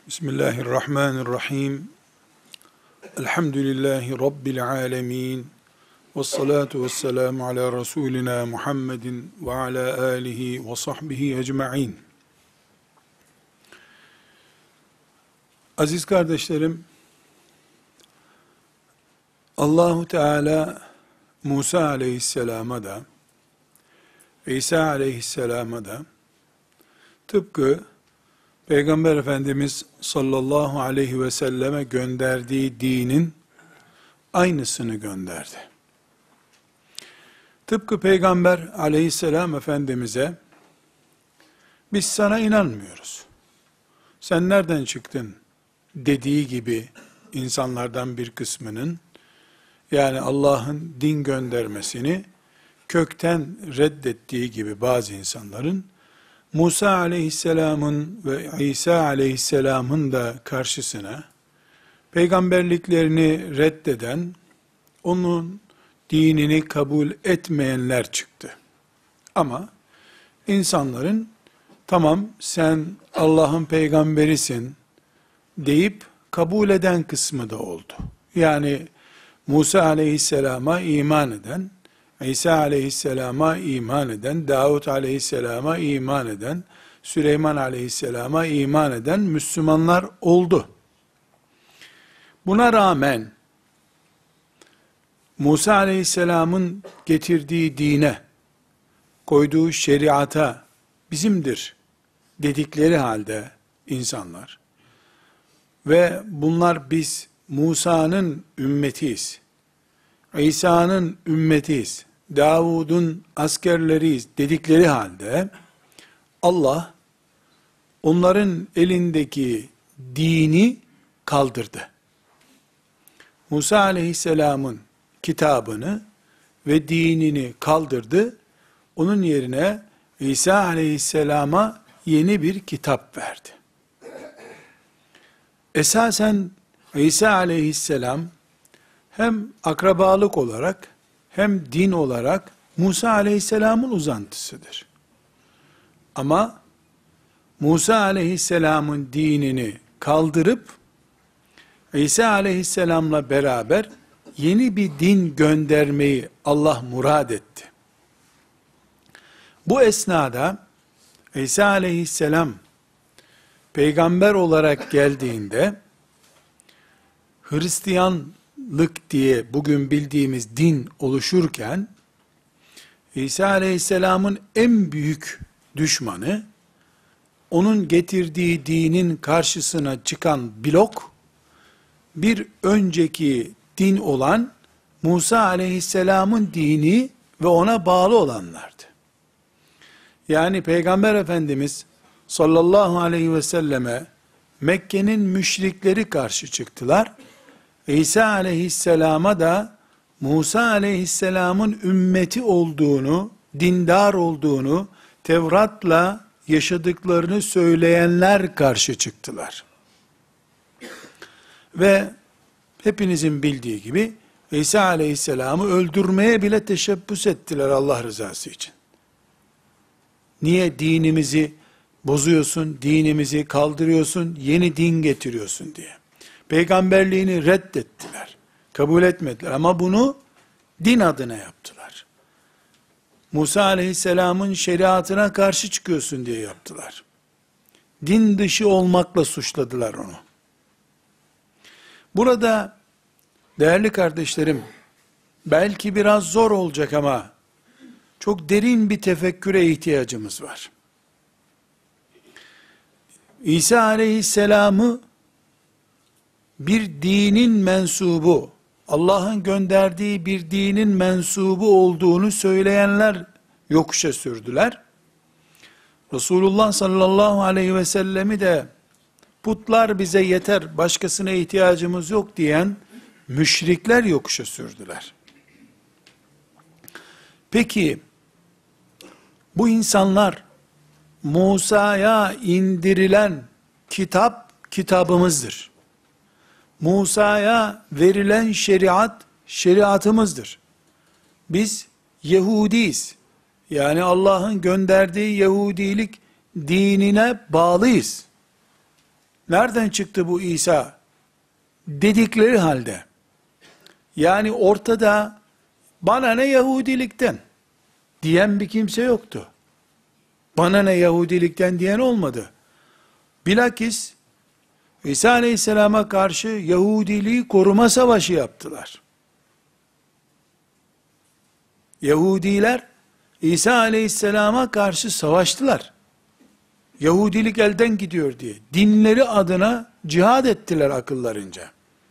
Bismillahirrahmanirrahim. Elhamdülillahi Rabbil alemin. Vessalatu vesselamu ala Resulina Muhammedin ve ala alihi ve sahbihi ecma'in. Aziz kardeşlerim, Allahu Teala Musa aleyhisselama da, İsa aleyhisselama da tıpkı Peygamber Efendimiz sallallahu aleyhi ve selleme gönderdiği dinin aynısını gönderdi. Tıpkı Peygamber aleyhisselam Efendimiz'e biz sana inanmıyoruz, sen nereden çıktın dediği gibi insanlardan bir kısmının, yani Allah'ın din göndermesini kökten reddettiği gibi bazı insanların, Musa aleyhisselamın ve İsa aleyhisselamın da karşısına peygamberliklerini reddeden, onun dinini kabul etmeyenler çıktı. Ama insanların tamam sen Allah'ın peygamberisin deyip kabul eden kısmı da oldu. Yani Musa aleyhisselama iman eden, İsa aleyhisselama iman eden, Davud aleyhisselama iman eden, Süleyman aleyhisselama iman eden Müslümanlar oldu. Buna rağmen Musa aleyhisselamın getirdiği dine, koyduğu şeriata bizimdir dedikleri halde insanlar ve bunlar biz Musa'nın ümmetiyiz, İsa'nın ümmetiyiz, Davud'un askerleriyiz dedikleri halde Allah onların elindeki dini kaldırdı. Musa aleyhisselamın kitabını ve dinini kaldırdı. Onun yerine İsa aleyhisselama yeni bir kitap verdi. Esasen İsa aleyhisselam hem akrabalık olarak hem din olarak Musa aleyhisselamın uzantısıdır. Ama Musa aleyhisselamın dinini kaldırıp İsa aleyhisselamla beraber yeni bir din göndermeyi Allah murad etti. Bu esnada İsa aleyhisselam peygamber olarak geldiğinde Hristiyanlık diye bugün bildiğimiz din oluşurken İsa aleyhisselamın en büyük düşmanı, onun getirdiği dinin karşısına çıkan blok, bir önceki din olan Musa aleyhisselamın dini ve ona bağlı olanlardı. Yani Peygamber Efendimiz sallallahu aleyhi ve selleme Mekke'nin müşrikleri karşı çıktılar. İsa aleyhisselama da Musa aleyhisselamın ümmeti olduğunu, dindar olduğunu, Tevrat'la yaşadıklarını söyleyenler karşı çıktılar. Ve hepinizin bildiği gibi İsa aleyhisselamı öldürmeye bile teşebbüs ettiler Allah rızası için. Niye dinimizi bozuyorsun, dinimizi kaldırıyorsun, yeni din getiriyorsun diye. Peygamberliğini reddettiler, kabul etmediler ama bunu din adına yaptılar. Musa aleyhisselamın şeriatına karşı çıkıyorsun diye yaptılar. Din dışı olmakla suçladılar onu. Burada değerli kardeşlerim, belki biraz zor olacak ama çok derin bir tefekküre ihtiyacımız var. İsa aleyhisselamı bir dinin mensubu, Allah'ın gönderdiği bir dinin mensubu olduğunu söyleyenler yokuşa sürdüler. Resulullah sallallahu aleyhi ve sellemi de putlar bize yeter, başkasına ihtiyacımız yok diyen müşrikler yokuşa sürdüler. Peki, bu insanlar Musa'ya indirilen kitap, kitabımızdır. Musa'ya verilen şeriat, şeriatımızdır. Biz Yahudiyiz. Yani Allah'ın gönderdiği Yahudilik dinine bağlıyız nereden çıktı bu İsa dedikleri halde, yani ortada bana ne Yahudilikten diyen bir kimse yoktu. Bana ne Yahudilikten diyen olmadı. Bilakis İsa Aleyhisselam'a karşı Yahudiliği koruma savaşı yaptılar. Yahudiler İsa Aleyhisselam'a karşı savaştılar. Yahudilik elden gidiyor diye. Dinleri adına cihad ettiler akıllarınca.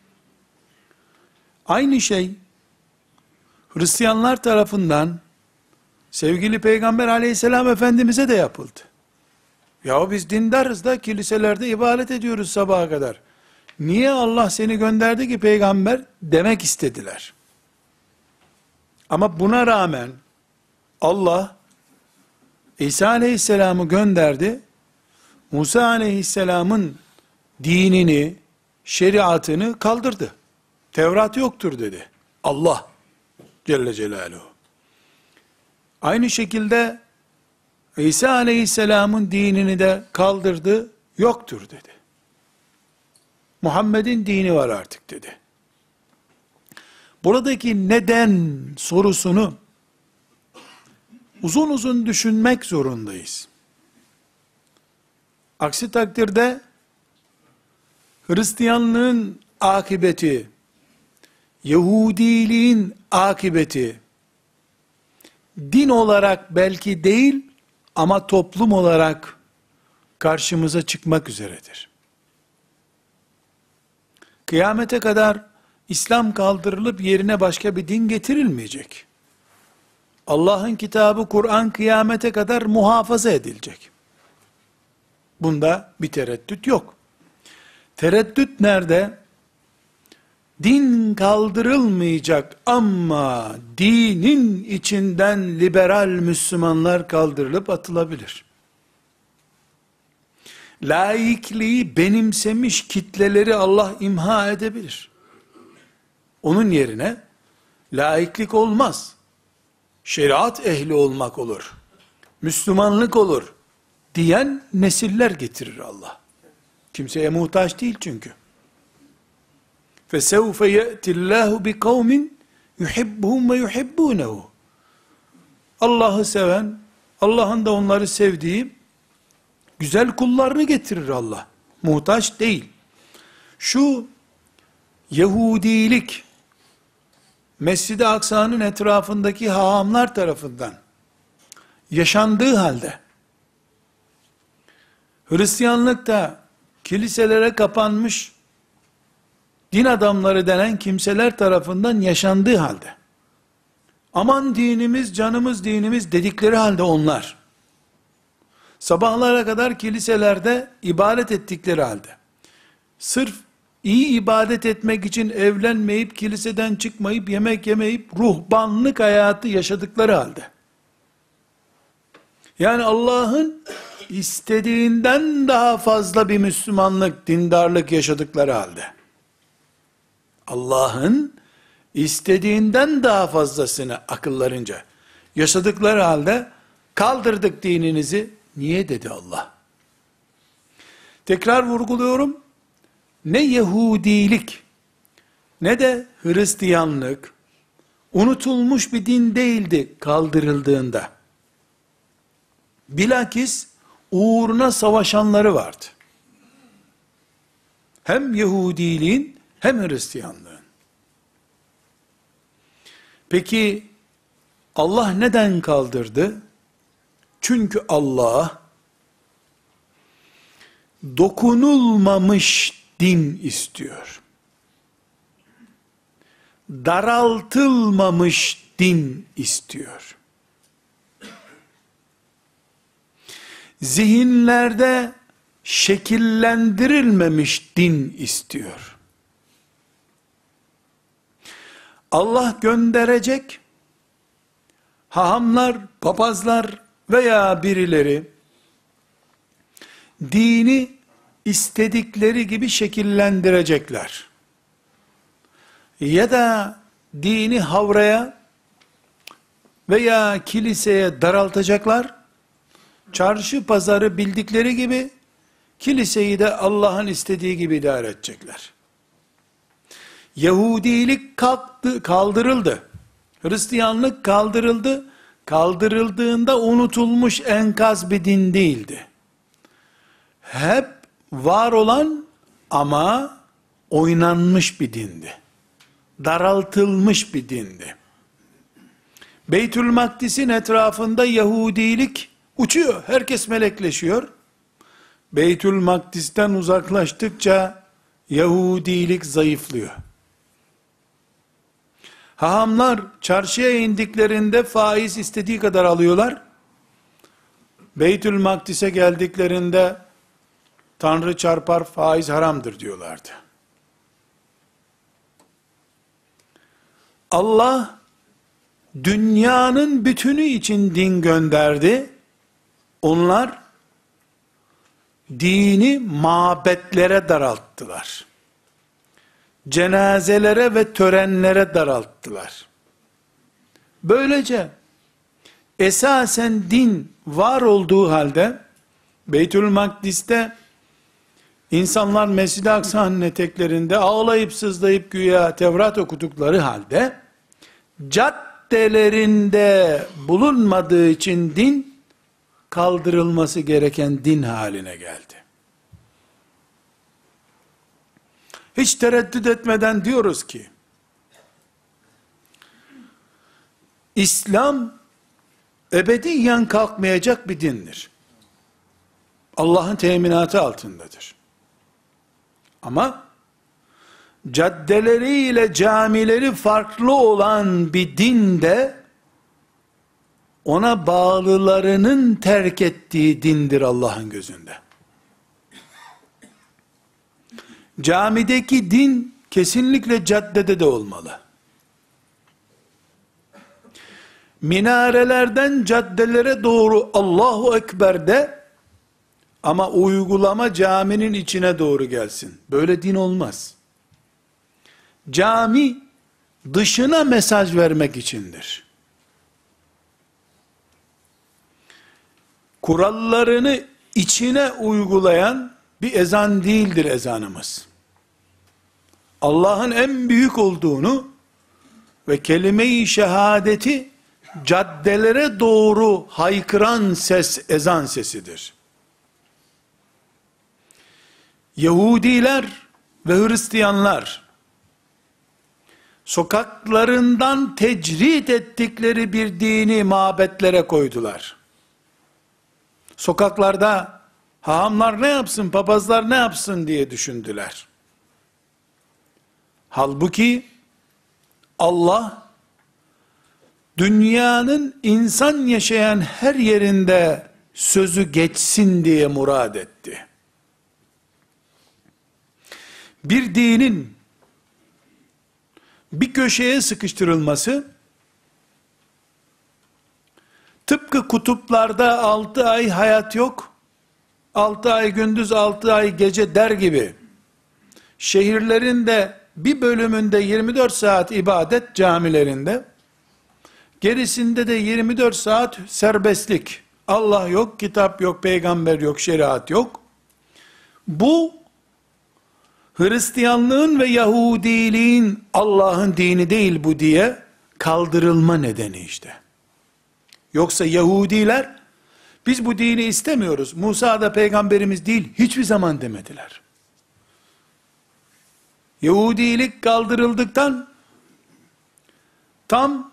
Aynı şey Hristiyanlar tarafından sevgili Peygamber Aleyhisselam Efendimiz'e de yapıldı. Ya biz dindarız da kiliselerde ibadet ediyoruz sabaha kadar. Niye Allah seni gönderdi ki peygamber demek istediler. Ama buna rağmen Allah İsa Aleyhisselam'ı gönderdi. Musa Aleyhisselam'ın dinini, şeriatını kaldırdı. Tevrat yoktur dedi. Allah Celle Celaluhu. Aynı şekilde İsa Aleyhisselam'ın dinini de kaldırdı, yoktur dedi. Muhammed'in dini var artık dedi. Buradaki neden sorusunu uzun uzun düşünmek zorundayız. Aksi takdirde Hristiyanlığın akıbeti, Yahudiliğin akıbeti, din olarak belki değil ama toplum olarak karşımıza çıkmak üzeredir. Kıyamete kadar İslam kaldırılıp yerine başka bir din getirilmeyecek. Allah'ın kitabı Kur'an kıyamete kadar muhafaza edilecek. Bunda bir tereddüt yok. Tereddüt nerede? Din kaldırılmayacak ama dinin içinden liberal Müslümanlar kaldırılıp atılabilir. Laikliği benimsemiş kitleleri Allah imha edebilir. Onun yerine laiklik olmaz. Şeriat ehli olmak olur. Müslümanlık olur diyen nesiller getirir Allah. Kimseye muhtaç değil çünkü. فَسَوْفَ يَأْتِ اللّٰهُ بِقَوْمٍ يُحِبُّهُمْ وَيُحِبُّونَهُ. Allah'ı seven, Allah'ın da onları sevdiği güzel kullarını getirir Allah. Muhtaç değil. Şu Yahudilik, Mescid-i Aksa'nın etrafındaki hahamlar tarafından yaşandığı halde, Hristiyanlıkta kiliselere kapanmış din adamları denen kimseler tarafından yaşandığı halde, aman dinimiz, canımız dinimiz dedikleri halde onlar, sabahlara kadar kiliselerde ibadet ettikleri halde, sırf iyi ibadet etmek için evlenmeyip, kiliseden çıkmayıp, yemek yemeyip, ruhbanlık hayatı yaşadıkları halde, yani Allah'ın istediğinden daha fazla bir Müslümanlık, dindarlık yaşadıkları halde, Allah'ın istediğinden daha fazlasını akıllarınca yaşadıkları halde, kaldırdık dininizi, niye dedi Allah? Tekrar vurguluyorum, ne Yahudilik, ne de Hristiyanlık, unutulmuş bir din değildi kaldırıldığında. Bilakis, uğruna savaşanları vardı. Hem Yahudiliğin, hem Hristiyanlığın. Peki, Allah neden kaldırdı? Çünkü Allah, dokunulmamış din istiyor. Daraltılmamış din istiyor. Zihinlerde şekillendirilmemiş din istiyor. Allah gönderecek, hahamlar, papazlar veya birileri, dini istedikleri gibi şekillendirecekler. Ya da dini havraya veya kiliseye daraltacaklar, çarşı pazarı bildikleri gibi, kiliseyi de Allah'ın istediği gibi idare edecekler. Yahudilik kalktı, kaldırıldı. Hristiyanlık kaldırıldı. Kaldırıldığında unutulmuş enkaz bir din değildi. Hep var olan ama oynanmış bir dindi. Daraltılmış bir dindi. Beytül Makdis'in etrafında Yahudilik uçuyor. Herkes melekleşiyor. Beytül Makdis'ten uzaklaştıkça Yahudilik zayıflıyor. Hahamlar çarşıya indiklerinde faiz istediği kadar alıyorlar. Beytül Makdis'e geldiklerinde Tanrı çarpar, faiz haramdır diyorlardı. Allah dünyanın bütünü için din gönderdi. Onlar dini mabetlere daralttılar. Cenazelere ve törenlere daralttılar. Böylece esasen din var olduğu halde Beytül Makdis'te insanlar Mescid-i Aksa'nın eteklerinde ağlayıp sızlayıp güya Tevrat okudukları halde caddelerinde bulunmadığı için din kaldırılması gereken din haline geldi. Hiç tereddüt etmeden diyoruz ki İslam ebediyen kalkmayacak bir dindir. Allah'ın teminatı altındadır. Ama caddeleriyle camileri farklı olan bir dinde ona bağlılarının terk ettiği dindir Allah'ın gözünde. Camideki din kesinlikle caddede de olmalı. Minarelerden caddelere doğru Allahu Ekber de ama uygulama caminin içine doğru gelsin. Böyle din olmaz. Cami dışına mesaj vermek içindir. Kurallarını içine uygulayan bir ezan değildir ezanımız. Allah'ın en büyük olduğunu ve kelime-i şehadeti caddelere doğru haykıran ses ezan sesidir. Yahudiler ve Hristiyanlar sokaklarından tecrit ettikleri bir dini mabetlere koydular. Sokaklarda hahamlar ne yapsın, papazlar ne yapsın diye düşündüler. Halbuki Allah dünyanın insan yaşayan her yerinde sözü geçsin diye murad etti. Bir dinin bir köşeye sıkıştırılması, tıpkı kutuplarda 6 ay hayat yok, 6 ay gündüz 6 ay gece der gibi, şehirlerin de bir bölümünde 24 saat ibadet camilerinde, gerisinde de 24 saat serbestlik, Allah yok, kitap yok, peygamber yok, şeriat yok. Bu, Hristiyanlığın ve Yahudiliğin Allah'ın dini değil bu diye kaldırılma nedeni işte. Yoksa Yahudiler, biz bu dini istemiyoruz, Musa da peygamberimiz değil, hiçbir zaman demediler. Yahudilik kaldırıldıktan tam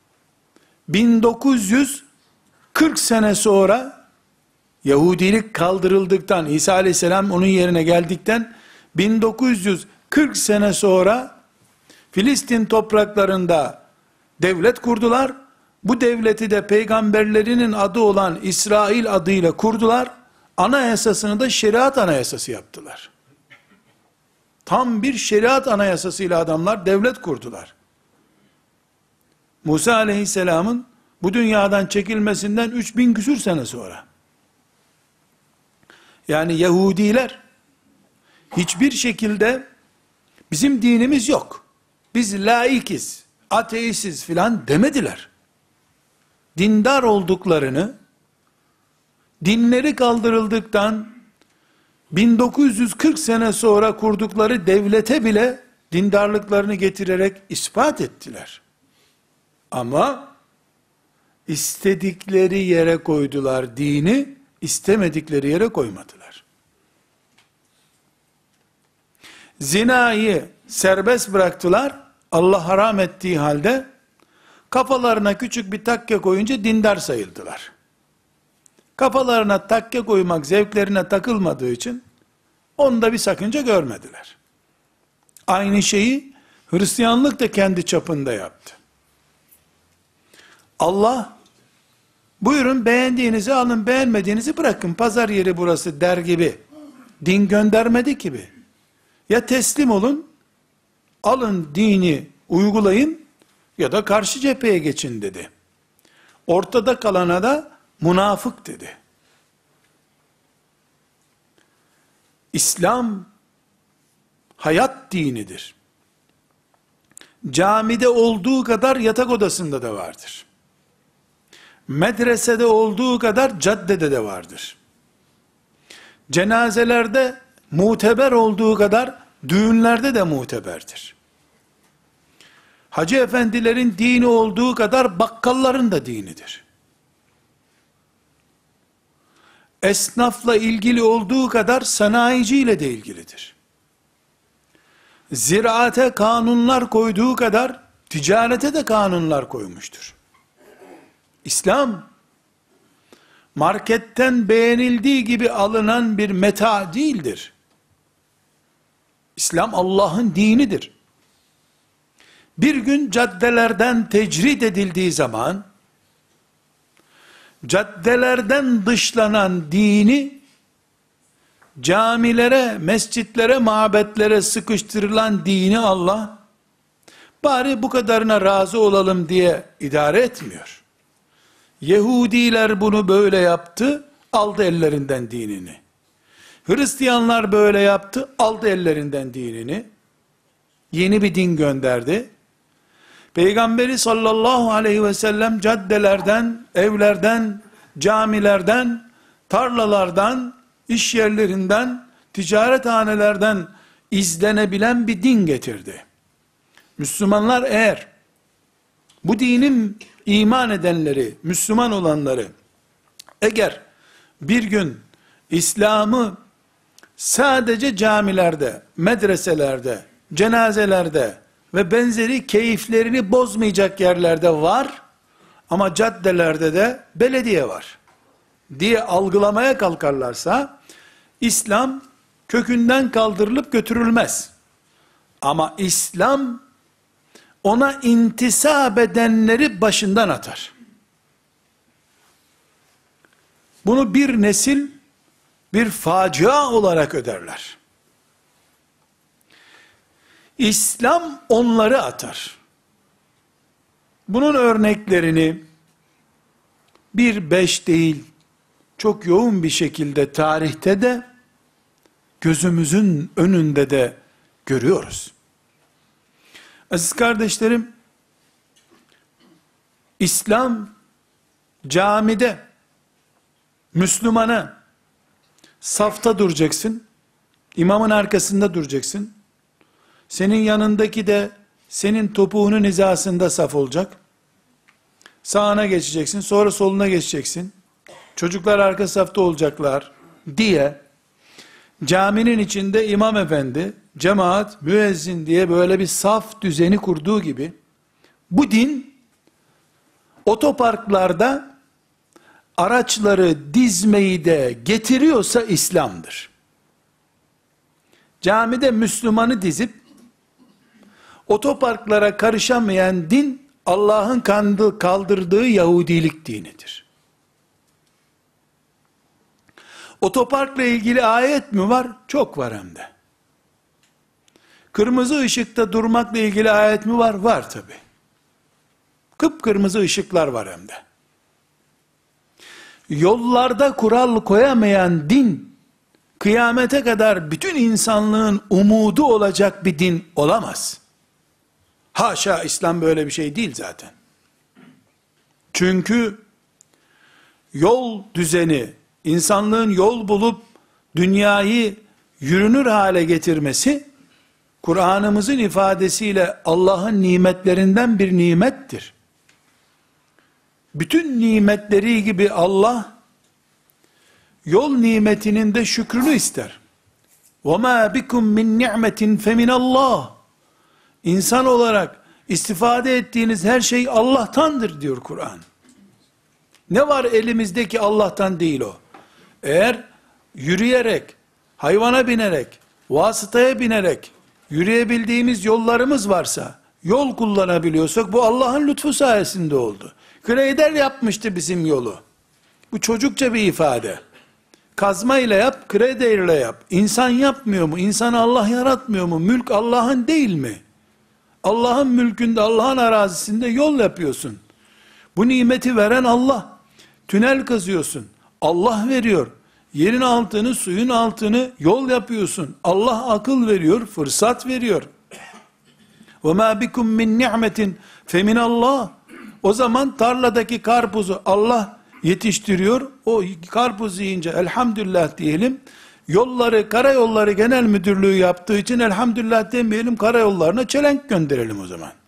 1940 sene sonra, Yahudilik kaldırıldıktan, İsa aleyhisselam onun yerine geldikten 1940 sene sonra Filistin topraklarında devlet kurdular. Bu devleti de peygamberlerinin adı olan İsrail adıyla kurdular. Anayasasını da şeriat anayasası yaptılar. Tam bir şeriat anayasasıyla adamlar devlet kurdular. Musa aleyhisselamın bu dünyadan çekilmesinden 3000 küsür sene sonra. Yani Yahudiler hiçbir şekilde bizim dinimiz yok, biz laikiz, ateistiz filan demediler. Dindar olduklarını, dinleri kaldırıldıktan 1940 sene sonra kurdukları devlete bile dindarlıklarını getirerek ispat ettiler. Ama istedikleri yere koydular dini, istemedikleri yere koymadılar. Zinayı serbest bıraktılar, Allah haram ettiği halde, kafalarına küçük bir takke koyunca dindar sayıldılar. Kafalarına takke koymak zevklerine takılmadığı için, onda bir sakınca görmediler. Aynı şeyi Hristiyanlık da kendi çapında yaptı. Allah, buyurun beğendiğinizi alın, beğenmediğinizi bırakın, pazar yeri burası der gibi, din göndermedi gibi. Ya teslim olun, alın dini uygulayın, ya da karşı cepheye geçin dedi. Ortada kalana da münafık dedi. İslam, hayat dinidir. Camide olduğu kadar yatak odasında da vardır. Medresede olduğu kadar caddede de vardır. Cenazelerde muteber olduğu kadar düğünlerde de muteberdir. Hacı efendilerin dini olduğu kadar bakkalların da dinidir. Esnafla ilgili olduğu kadar sanayiciyle de ilgilidir. Ziraate kanunlar koyduğu kadar ticarete de kanunlar koymuştur. İslam, marketten beğenildiği gibi alınan bir meta değildir. İslam Allah'ın dinidir. Bir gün caddelerden tecrid edildiği zaman, caddelerden dışlanan dini, camilere, mescitlere, mabetlere sıkıştırılan dini Allah, bari bu kadarına razı olalım diye idare etmiyor. Yahudiler bunu böyle yaptı, aldı ellerinden dinini. Hristiyanlar böyle yaptı, aldı ellerinden dinini. Yeni bir din gönderdi. Peygamberi sallallahu aleyhi ve sellem caddelerden, evlerden, camilerden, tarlalardan, iş yerlerinden, ticarethanelerden izlenebilen bir din getirdi. Müslümanlar eğer bu dinin iman edenleri, Müslüman olanları, eğer bir gün İslam'ı sadece camilerde, medreselerde, cenazelerde ve benzeri keyiflerini bozmayacak yerlerde var, ama caddelerde de belediye var diye algılamaya kalkarlarsa, İslam kökünden kaldırılıp götürülmez. Ama İslam, ona intisap edenleri başından atar. Bunu bir nesil, bir facia olarak öderler. İslam onları atar. Bunun örneklerini, bir beş değil, çok yoğun bir şekilde tarihte de, gözümüzün önünde de görüyoruz. Aziz kardeşlerim, İslam, camide, Müslümana, safta duracaksın, imamın arkasında duracaksın, senin yanındaki de, senin topuğunun hizasında saf olacak, sağına geçeceksin, sonra soluna geçeceksin, çocuklar arka safta olacaklar, diye, caminin içinde imam efendi, cemaat, müezzin diye böyle bir saf düzeni kurduğu gibi, bu din, otoparklarda, araçları dizmeyi de getiriyorsa İslam'dır. Camide Müslümanı dizip, otoparklara karışamayan din, Allah'ın kaldırdığı Yahudilik dinidir. Otoparkla ilgili ayet mi var? Çok var hem de. Kırmızı ışıkta durmakla ilgili ayet mi var? Var tabi. Kıpkırmızı ışıklar var hem de. Yollarda kural koyamayan din, kıyamete kadar bütün insanlığın umudu olacak bir din olamaz. Haşa, İslam böyle bir şey değil zaten. Çünkü yol düzeni, insanlığın yol bulup dünyayı yürünür hale getirmesi, Kur'an'ımızın ifadesiyle Allah'ın nimetlerinden bir nimettir. Bütün nimetleri gibi Allah, yol nimetinin de şükrünü ister. وَمَا بِكُمْ مِنْ نِعْمَةٍ فَمِنَ اللّٰهِ İnsan olarak istifade ettiğiniz her şey Allah'tandır diyor Kur'an. Ne var elimizdeki Allah'tan değil o. Eğer yürüyerek, hayvana binerek, vasıtaya binerek, yürüyebildiğimiz yollarımız varsa, yol kullanabiliyorsak bu Allah'ın lütfu sayesinde oldu. Grader yapmıştı bizim yolu. Bu çocukça bir ifade. Kazma ile yap, grader ile yap. İnsan yapmıyor mu? İnsanı Allah yaratmıyor mu? Mülk Allah'ın değil mi? Allah'ın mülkünde, Allah'ın arazisinde yol yapıyorsun. Bu nimeti veren Allah. Tünel kazıyorsun. Allah veriyor. Yerin altını, suyun altını yol yapıyorsun. Allah akıl veriyor, fırsat veriyor. وَمَا بِكُمْ مِنْ نِعْمَةٍ فَمِنَ اللّٰهِ O zaman tarladaki karpuzu Allah yetiştiriyor. O karpuz yiyince elhamdülillah diyelim. Yolları, karayolları genel müdürlüğü yaptığı için elhamdülillah demeyelim, karayollarına çelenk gönderelim o zaman.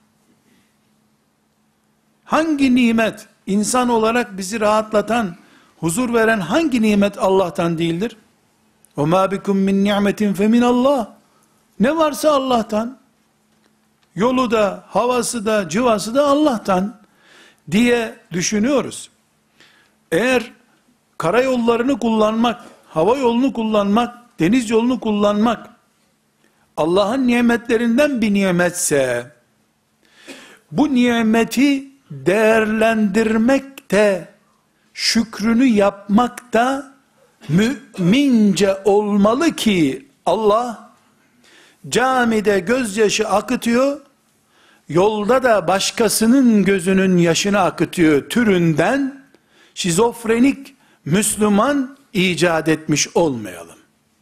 Hangi nimet, insan olarak bizi rahatlatan, huzur veren hangi nimet Allah'tan değildir? وَمَا بِكُمْ مِنْ نِعْمَةٍ فَمِنَ اللّٰهِ Ne varsa Allah'tan, yolu da, havası da, cıvası da Allah'tan diye düşünüyoruz. Eğer karayollarını kullanmak, hava yolunu kullanmak, deniz yolunu kullanmak Allah'ın nimetlerinden bir nimetse, bu nimeti değerlendirmekte, şükrünü yapmakta mümince olmalı ki Allah camide gözyaşı akıtıyor, yolda da başkasının gözünün yaşını akıtıyor türünden şizofrenik Müslüman icat etmiş olmayalım.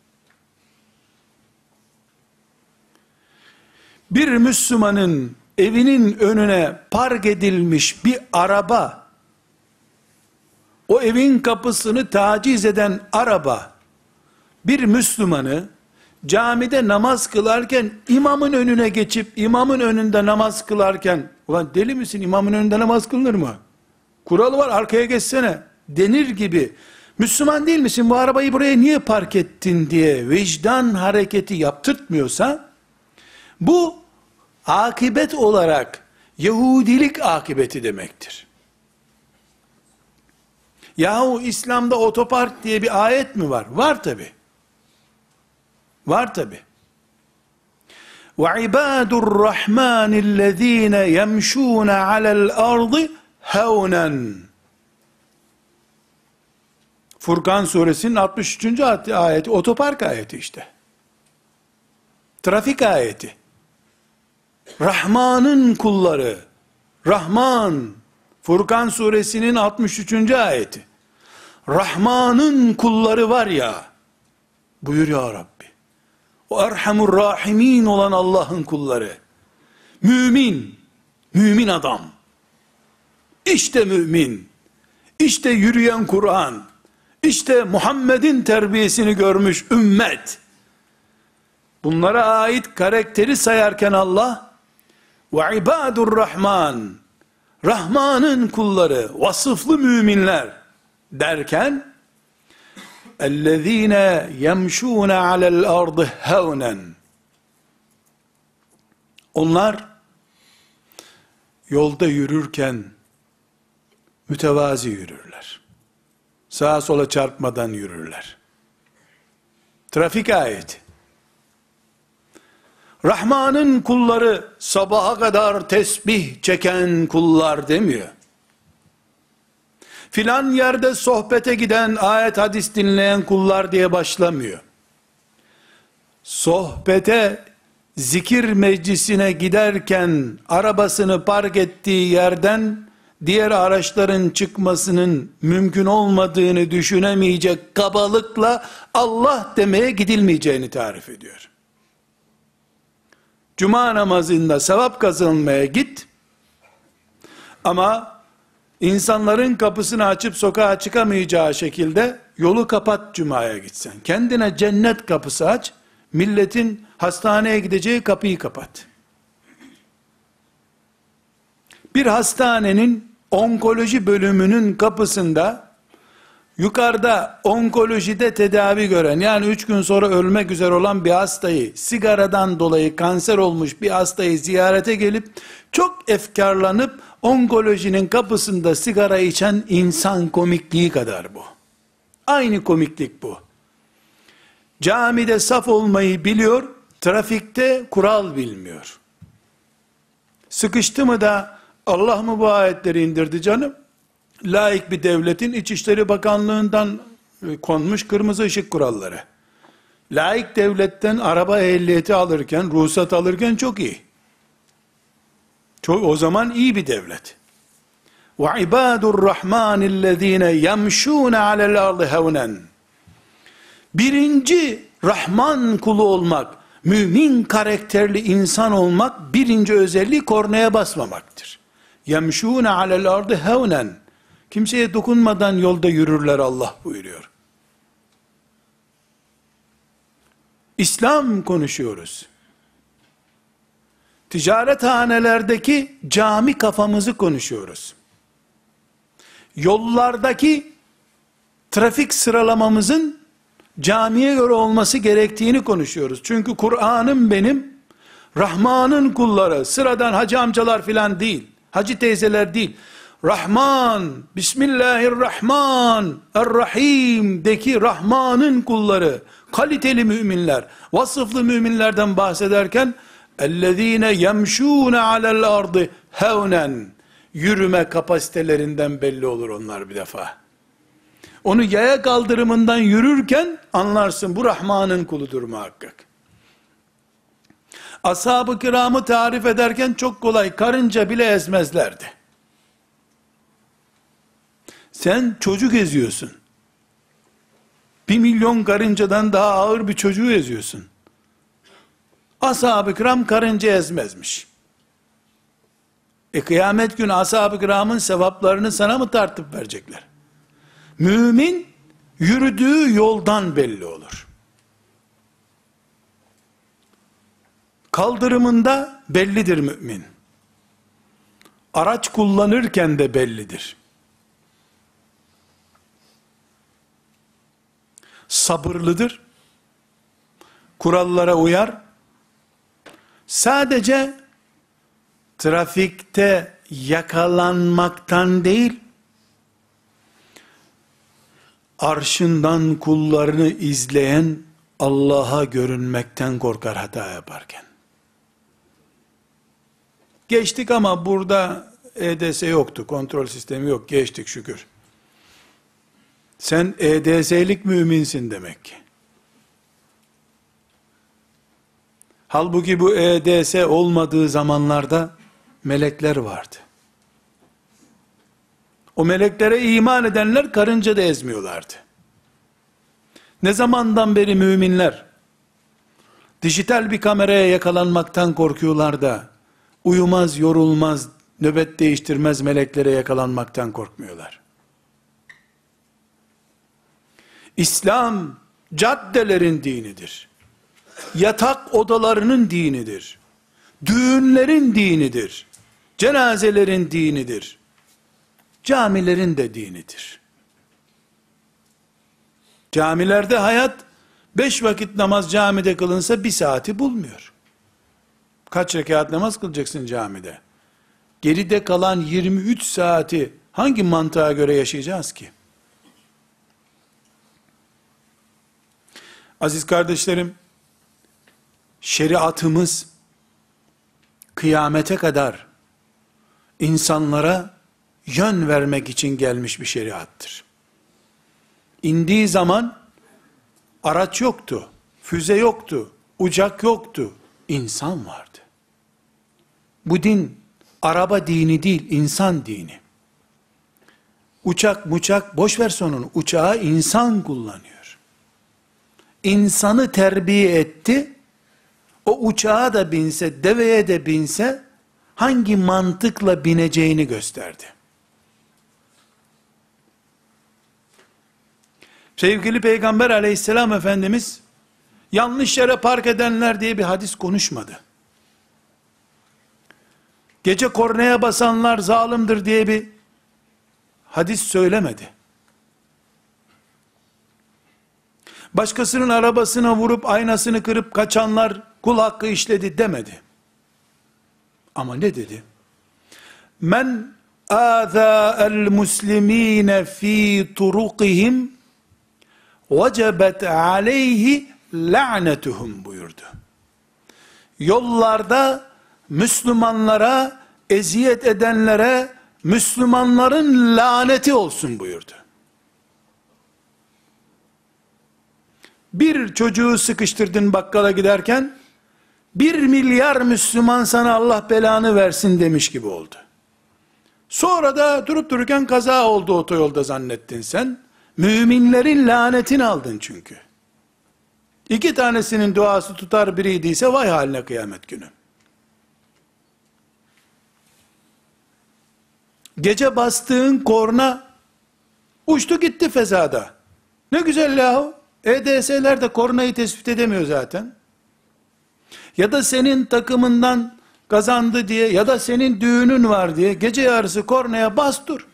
Bir Müslümanın evinin önüne park edilmiş bir araba, o evin kapısını taciz eden araba, bir Müslümanı camide namaz kılarken imamın önüne geçip imamın önünde namaz kılarken, ulan deli misin, imamın önünde namaz kılınır mı? Kuralı var, arkaya geçsene denir gibi, Müslüman değil misin, bu arabayı buraya niye park ettin diye vicdan hareketi yaptırtmıyorsa, bu akıbet olarak Yahudilik akıbeti demektir. Yahu İslam'da otopark diye bir ayet mi var? Var tabi. Var tabi. وَعِبَادُ الرَّحْمَانِ الَّذ۪ينَ يَمْشُونَ عَلَى الْأَرْضِ هَوْنًا Furkan suresinin 63. ayeti, otopark ayeti işte. Trafik ayeti. Rahman'ın kulları, Rahman, Furkan suresinin 63. ayeti. Rahman'ın kulları var ya, buyur ya Rabbi. O Erhamur Rahimin olan Allah'ın kulları. Mümin, mümin adam. İşte mümin. İşte yürüyen Kur'an. İşte Muhammed'in terbiyesini görmüş ümmet. Bunlara ait karakteri sayarken Allah, ve ibadur Rahman, Rahman'ın kulları, vasıflı müminler derken, اَلَّذ۪ينَ يَمْشُونَ عَلَى الْأَرْضِ هَوْنًا Onlar, yolda yürürken, mütevazi yürürler. Sağa sola çarpmadan yürürler. Trafik ayeti. Rahman'ın kulları sabaha kadar tesbih çeken kullar demiyor. Filan yerde sohbete giden, ayet hadis dinleyen kullar diye başlamıyor. Sohbete, zikir meclisine giderken arabasını park ettiği yerden diğer araçların çıkmasının mümkün olmadığını düşünemeyecek kabalıkla Allah demeye gidilmeyeceğini tarif ediyor. Cuma namazında sevap kazanmaya git, ama insanların kapısını açıp sokağa çıkamayacağı şekilde yolu kapat cumaya gitsen. Kendine cennet kapısı aç, milletin hastaneye gideceği kapıyı kapat. Bir hastanenin onkoloji bölümünün kapısında, yukarıda onkolojide tedavi gören, yani 3 gün sonra ölmek üzere olan bir hastayı, sigaradan dolayı kanser olmuş bir hastayı ziyarete gelip, çok efkarlanıp, onkolojinin kapısında sigara içen insan komikliği kadar bu. Aynı komiklik bu. Camide saf olmayı biliyor, trafikte kural bilmiyor. Sıkıştı mı da, Allah mı bu ayetleri indirdi canım? Laik bir devletin İçişleri Bakanlığı'ndan konmuş kırmızı ışık kuralları. Laik devletten araba ehliyeti alırken, ruhsat alırken çok iyi. O zaman iyi bir devlet. وَعِبَادُ الرَّحْمَانِ الَّذ۪ينَ يَمْشُونَ عَلَى الْاَرْضِ هَوْنًا. Birinci Rahman kulu olmak, mümin karakterli insan olmak, birinci özelliği kornaya basmamaktır. يَمْشُونَ عَلَى الْاَرْضِ هَوْنًا. Kimseye dokunmadan yolda yürürler Allah buyuruyor. İslam konuşuyoruz. Ticarethanelerdeki cami kafamızı konuşuyoruz. Yollardaki trafik sıralamamızın camiye göre olması gerektiğini konuşuyoruz. Çünkü Kur'an'ım benim, Rahman'ın kulları, sıradan hacı amcalar filan değil, hacı teyzeler değil. Rahman, Bismillahirrahman, Errahim'deki Rahman'ın kulları, kaliteli müminler, vasıflı müminlerden bahsederken, اَلَّذ۪ينَ يَمْشُونَ عَلَى الْاَرْضِ هَوْنًا. Yürüme kapasitelerinden belli olur onlar bir defa. Onu yaya kaldırımından yürürken anlarsın, bu Rahman'ın kuludur muhakkak. Ashab-ı kiramı tarif ederken çok kolay, karınca bile ezmezlerdi. Sen çocuk eziyorsun. 1 milyon karıncadan daha ağır bir çocuğu eziyorsun. Ashab-ı kiram karınca ezmezmiş. Kıyamet günü ashab-ı kiramın sevaplarını sana mı tartıp verecekler? Mümin, yürüdüğü yoldan belli olur. Kaldırımında bellidir mümin. Araç kullanırken de bellidir. Sabırlıdır. Kurallara uyar. Sadece trafikte yakalanmaktan değil, arşından kullarını izleyen Allah'a görünmekten korkar hata yaparken. Geçtik ama burada EDS yoktu, kontrol sistemi yok, geçtik şükür. Sen EDS'lik müminsin demek ki. Halbuki bu EDS olmadığı zamanlarda melekler vardı. O meleklere iman edenler karınca da ezmiyorlardı. Ne zamandan beri müminler dijital bir kameraya yakalanmaktan korkuyorlar da uyumaz, yorulmaz, nöbet değiştirmez meleklere yakalanmaktan korkmuyorlar. İslam caddelerin dinidir. Yatak odalarının dinidir. Düğünlerin dinidir. Cenazelerin dinidir. Camilerin de dinidir. Camilerde hayat 5 vakit namaz camide kılınsa 1 saati bulmuyor. Kaç rekat namaz kılacaksın camide? Geride kalan 23 saati hangi mantığa göre yaşayacağız ki? Aziz kardeşlerim, şeriatımız kıyamete kadar insanlara yön vermek için gelmiş bir şeriattır. İndiği zaman araç yoktu, füze yoktu, uçak yoktu, insan vardı. Bu din araba dini değil, insan dini. Uçak muçak boş ver sonunu, uçağı insan kullanıyor. İnsanı terbiye etti, o uçağa da binse, deveye de binse, hangi mantıkla bineceğini gösterdi. Sevgili Peygamber aleyhisselam Efendimiz, yanlış yere park edenler diye bir hadis konuşmadı. Gece kornaya basanlar zalimdir diye bir hadis söylemedi. Başkasının arabasına vurup aynasını kırıp kaçanlar kul hakkı işledi demedi. Ama ne dedi? Men âzâ'el muslimîne fî turukihim vecebet aleyhi la'netuhum buyurdu. Yollarda Müslümanlara eziyet edenlere Müslümanların laneti olsun buyurdu. Bir çocuğu sıkıştırdın bakkala giderken, 1 milyar Müslüman sana Allah belanı versin demiş gibi oldu. Sonra da durup dururken kaza oldu otoyolda zannettin sen. Müminlerin lanetini aldın çünkü. 2 tanesinin duası tutar biriyse vay haline kıyamet günü. Gece bastığın korna uçtu gitti fezada. Ne güzel yahu. EDS'ler de kornayı tespit edemiyor zaten. Ya da senin takımından kazandı diye ya da senin düğünün var diye gece yarısı kornaya bas dur.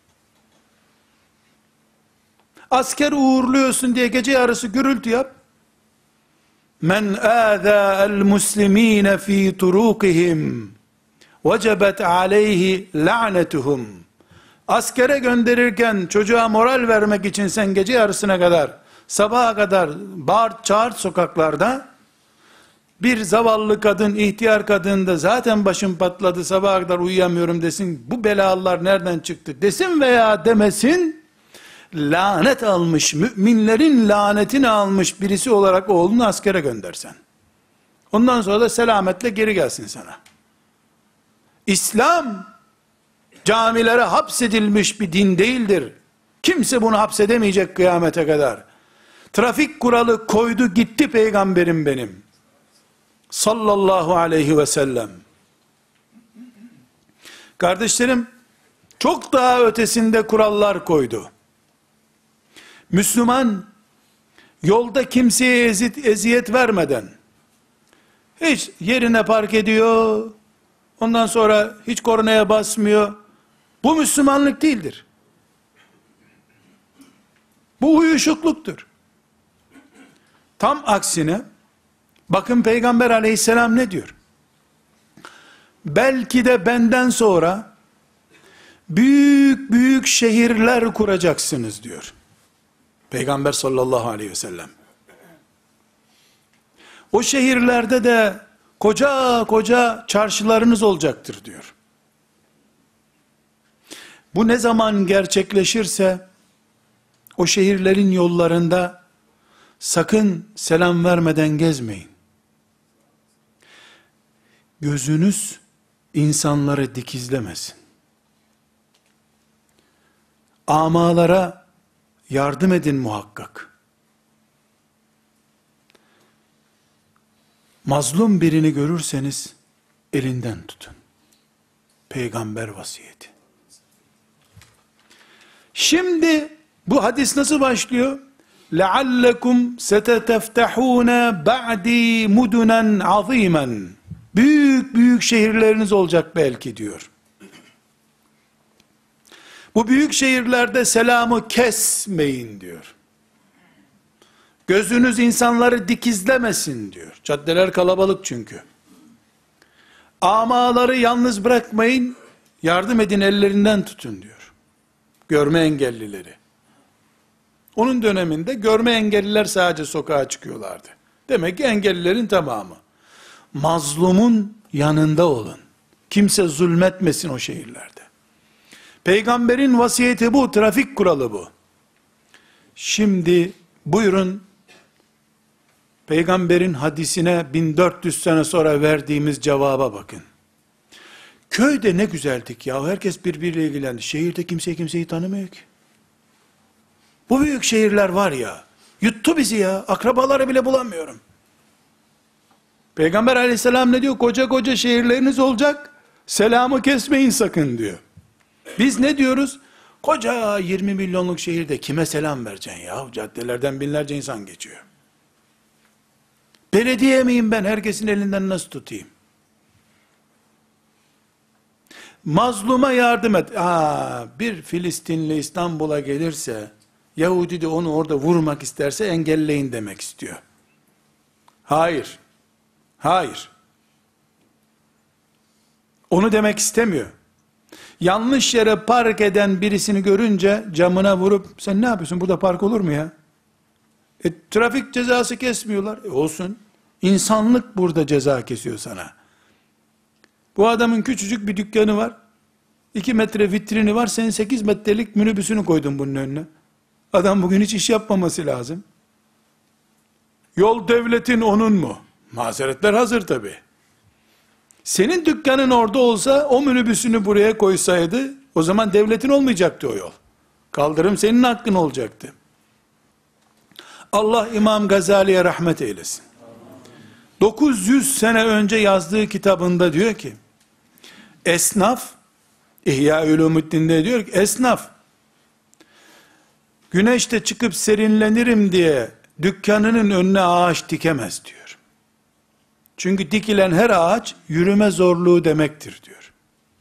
Asker uğurluyorsun diye gece yarısı gürültü yap. Men âzâ'el muslimîne fî turûkihim vecebet aleyhi la'netuhum. Askere gönderirken çocuğa moral vermek için sen gece yarısına kadar, sabaha kadar bağır çağır sokaklarda, bir zavallı kadın, ihtiyar kadın da zaten başım patladı sabaha kadar uyuyamıyorum desin, bu belalar nereden çıktı desin veya demesin, lanet almış, müminlerin lanetini almış birisi olarak oğlunu askere göndersen. Ondan sonra da selametle geri gelsin sana. İslam, camilere hapsedilmiş bir din değildir. Kimse bunu hapsedemeyecek kıyamete kadar. Trafik kuralı koydu gitti peygamberim benim. Sallallahu aleyhi ve sellem. Kardeşlerim, çok daha ötesinde kurallar koydu. Müslüman, yolda kimseye eziyet vermeden, hiç yerine park ediyor, ondan sonra hiç kornaya basmıyor. Bu Müslümanlık değildir. Bu uyuşukluktur. Tam aksine, bakın Peygamber aleyhisselam ne diyor? Belki de benden sonra, büyük büyük şehirler kuracaksınız diyor. Peygamber sallallahu aleyhi ve sellem. O şehirlerde de koca koca çarşılarınız olacaktır diyor. Bu ne zaman gerçekleşirse, o şehirlerin yollarında sakın selam vermeden gezmeyin. Gözünüz insanları dikizlemesin. Amalara yardım edin muhakkak. Mazlum birini görürseniz elinden tutun. Peygamber vasiyeti. Şimdi bu hadis nasıl başlıyor? لَعَلَّكُمْ سَتَتَفْتَحُونَ بَعْدِي مُدُنًا عَظِيمًا. Büyük büyük şehirleriniz olacak belki diyor. Bu büyük şehirlerde selamı kesmeyin diyor. Gözünüz insanları dikizlemesin diyor. Caddeler kalabalık çünkü. Amaları yalnız bırakmayın, yardım edin, ellerinden tutun diyor. Görme engellileri. Onun döneminde görme engelliler sadece sokağa çıkıyorlardı. Demek ki engellilerin tamamı. Mazlumun yanında olun. Kimse zulmetmesin o şehirlerde. Peygamberin vasiyeti bu, trafik kuralı bu. Şimdi buyurun, Peygamberin hadisine 1400 sene sonra verdiğimiz cevaba bakın. Köyde ne güzeldik ya, herkes birbiriyle ilgilendi. Şehirde kimse kimseyi tanımıyor ki. Bu büyük şehirler var ya, yuttu bizi ya, akrabaları bile bulamıyorum. Peygamber aleyhisselam ne diyor? Koca koca şehirleriniz olacak, selamı kesmeyin sakın diyor. Biz ne diyoruz? Koca 20 milyonluk şehirde kime selam vereceksin ya? Caddelerden binlerce insan geçiyor. Belediye miyim ben? Herkesin elinden nasıl tutayım? Mazluma yardım et. Bir Filistinli İstanbul'a gelirse, Yahudi de onu orada vurmak isterse engelleyin demek istiyor. Hayır. Hayır. Onu demek istemiyor. Yanlış yere park eden birisini görünce camına vurup, sen ne yapıyorsun, burada park olur mu ya? Trafik cezası kesmiyorlar. Olsun. İnsanlık burada ceza kesiyor sana. Bu adamın küçücük bir dükkanı var. 2 metre vitrini var. Sen 8 metrelik minibüsünü koydun bunun önüne. Adam bugün hiç iş yapmaması lazım. Yol devletin, onun mu? Mazeretler hazır tabii. Senin dükkanın orada olsa, o minibüsünü buraya koysaydı, o zaman devletin olmayacaktı o yol. Kaldırım senin hakkın olacaktı. Allah İmam Gazali'ye rahmet eylesin. 900 sene önce yazdığı kitabında diyor ki, esnaf, İhya-ül-Ulumuddin'de diyor ki, esnaf, güneşte çıkıp serinlenirim diye, dükkanının önüne ağaç dikemez diyor. Çünkü dikilen her ağaç, yürüme zorluğu demektir diyor.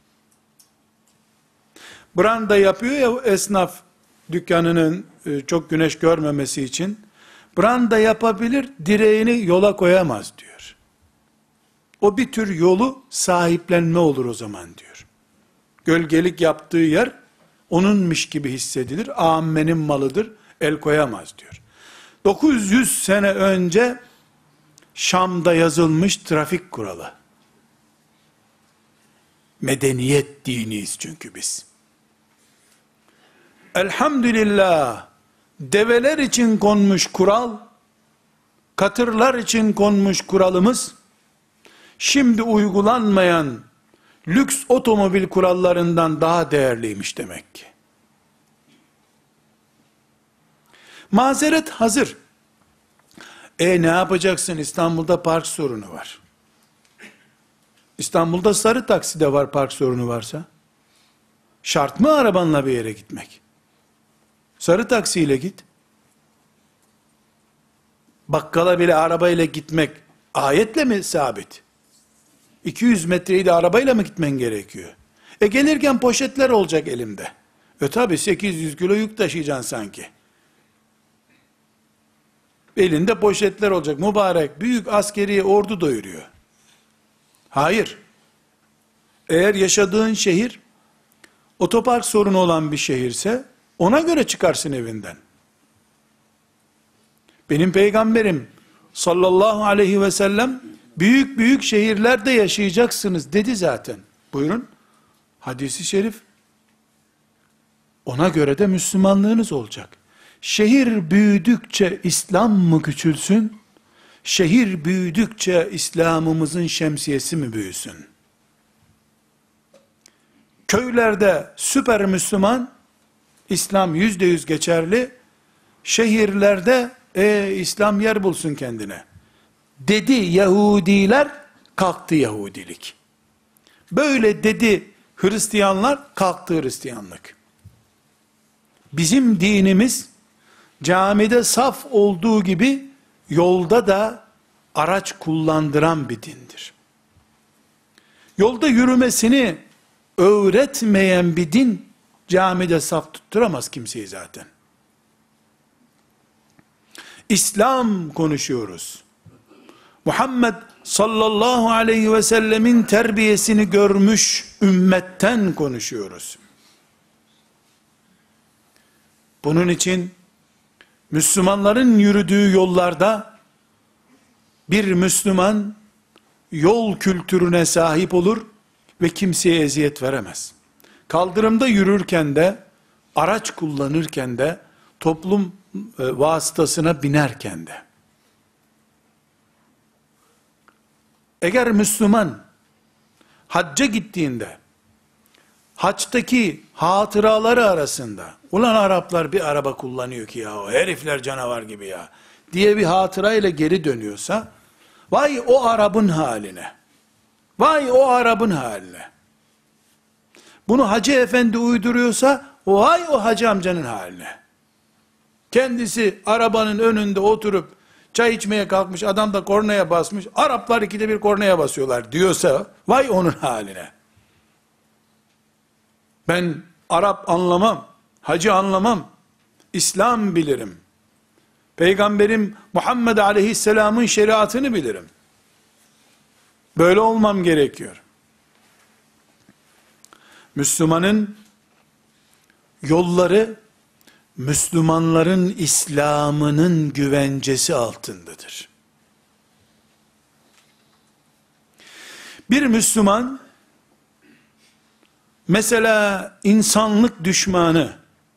Branda yapıyor ya esnaf, dükkanının çok güneş görmemesi için, branda yapabilir, direğini yola koyamaz diyor. O bir tür yolu sahiplenme olur o zaman diyor. Gölgelik yaptığı yer, onunmuş gibi hissedilir, âmmenin malıdır, el koyamaz diyor. 900 sene önce, Şam'da yazılmış trafik kuralı. Medeniyet diniyiz çünkü biz. Elhamdülillah, develer için konmuş kural, katırlar için konmuş kuralımız, şimdi uygulanmayan lüks otomobil kurallarından daha değerliymiş demek ki. Mazeret hazır. Ne yapacaksın? İstanbul'da park sorunu var. İstanbul'da sarı takside var park sorunu varsa. Şart mı arabanla bir yere gitmek? Sarı taksiyle git. Bakkala bile arabayla gitmek ayetle mi sabit? 200 metreyi de arabayla mı gitmen gerekiyor? Gelirken poşetler olacak elimde. Tabi 800 kilo yük taşıyacaksın sanki. Elinde poşetler olacak. Mübarek büyük askeri ordu doyuruyor. Hayır. Eğer yaşadığın şehir otopark sorunu olan bir şehirse ona göre çıkarsın evinden. Benim peygamberim sallallahu aleyhi ve sellem büyük büyük şehirlerde yaşayacaksınız dedi zaten. Buyurun. Hadis-i şerif. Ona göre de Müslümanlığınız olacak. Şehir büyüdükçe İslam mı küçülsün? Şehir büyüdükçe İslam'ımızın şemsiyesi mi büyüsün? Köylerde süper Müslüman, İslam %100 geçerli, şehirlerde İslam yer bulsun kendine. Dedi Yahudiler, kalktı Yahudilik. Böyle dedi Hristiyanlar, kalktı Hristiyanlık. Bizim dinimiz, camide saf olduğu gibi, yolda da araç kullandıran bir dindir. Yolda yürümesini öğretmeyen bir din, camide saf tutturamaz kimseyi zaten. İslam konuşuyoruz. Muhammed sallallahu aleyhi ve sellemin terbiyesini görmüş ümmetten konuşuyoruz. Bunun için Müslümanların yürüdüğü yollarda bir Müslüman yol kültürüne sahip olur ve kimseye eziyet veremez. Kaldırımda yürürken de, araç kullanırken de, toplum vasıtasına binerken de. Eğer Müslüman hacca gittiğinde, haçtaki hatıraları arasında, ulan Araplar bir araba kullanıyor ki ya, o herifler canavar gibi ya, diye bir hatırayla geri dönüyorsa, vay o Arap'ın haline, vay o Arap'ın haline. Bunu Hacı Efendi uyduruyorsa, vay o hacı amcanın haline. Kendisi arabanın önünde oturup çay içmeye kalkmış, adam da kornaya basmış, Araplar ikide bir kornaya basıyorlar diyorsa, vay onun haline. Ben Arap anlamam, hacı anlamam, İslam bilirim. Peygamberim Muhammed Aleyhisselam'ın şeriatını bilirim. Böyle olmam gerekiyor. Müslümanın yolları, Müslümanların İslam'ının güvencesi altındadır. Bir Müslüman, mesela insanlık düşmanı,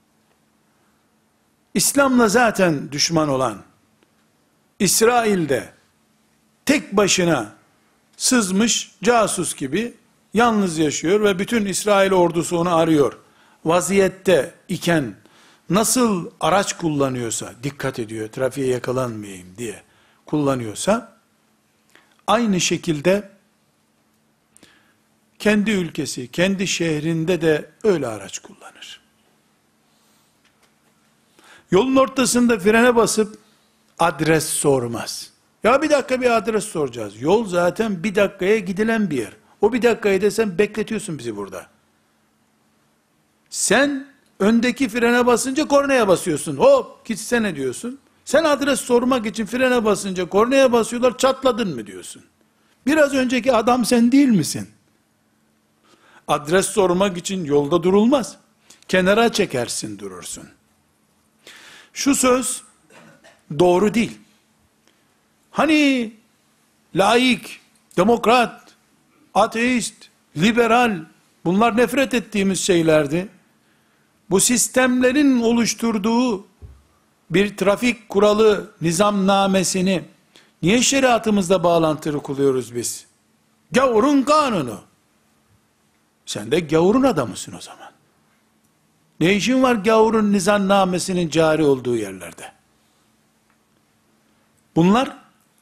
İslam'la zaten düşman olan, İsrail'de tek başına sızmış casus gibi yalnız yaşıyor ve bütün İsrail ordusu onu arıyor vaziyette iken, nasıl araç kullanıyorsa, dikkat ediyor, trafiğe yakalanmayayım diye kullanıyorsa, aynı şekilde kendi ülkesi, kendi şehrinde de öyle araç kullanır. Yolun ortasında frene basıp adres sormaz. Ya bir dakika bir adres soracağız. Yol zaten bir dakikaya gidilen bir yer. O bir dakikayı da sen bekletiyorsun bizi burada. Sen öndeki frene basınca kornaya basıyorsun. Hop gitsene diyorsun. Sen adres sormak için frene basınca kornaya basıyorlar, çatladın mı diyorsun. Biraz önceki adam sen değil misin? Adres sormak için yolda durulmaz. Kenara çekersin, durursun. Şu söz doğru değil. Hani laik, demokrat, ateist, liberal, bunlar nefret ettiğimiz şeylerdi. Bu sistemlerin oluşturduğu bir trafik kuralı nizamnamesini niye şeriatımızla bağlantılı kılıyoruz biz? Gavurun kanunu. Sen de gavurun adamısın o zaman. Ne işin var gavurun nizamnamesinin cari olduğu yerlerde? Bunlar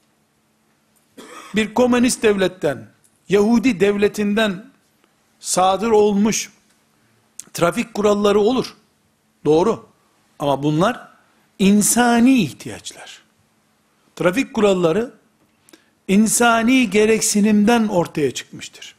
bir komünist devletten, Yahudi devletinden sadır olmuş trafik kuralları olur. Doğru. Ama bunlar insani ihtiyaçlar. Trafik kuralları insani gereksinimden ortaya çıkmıştır.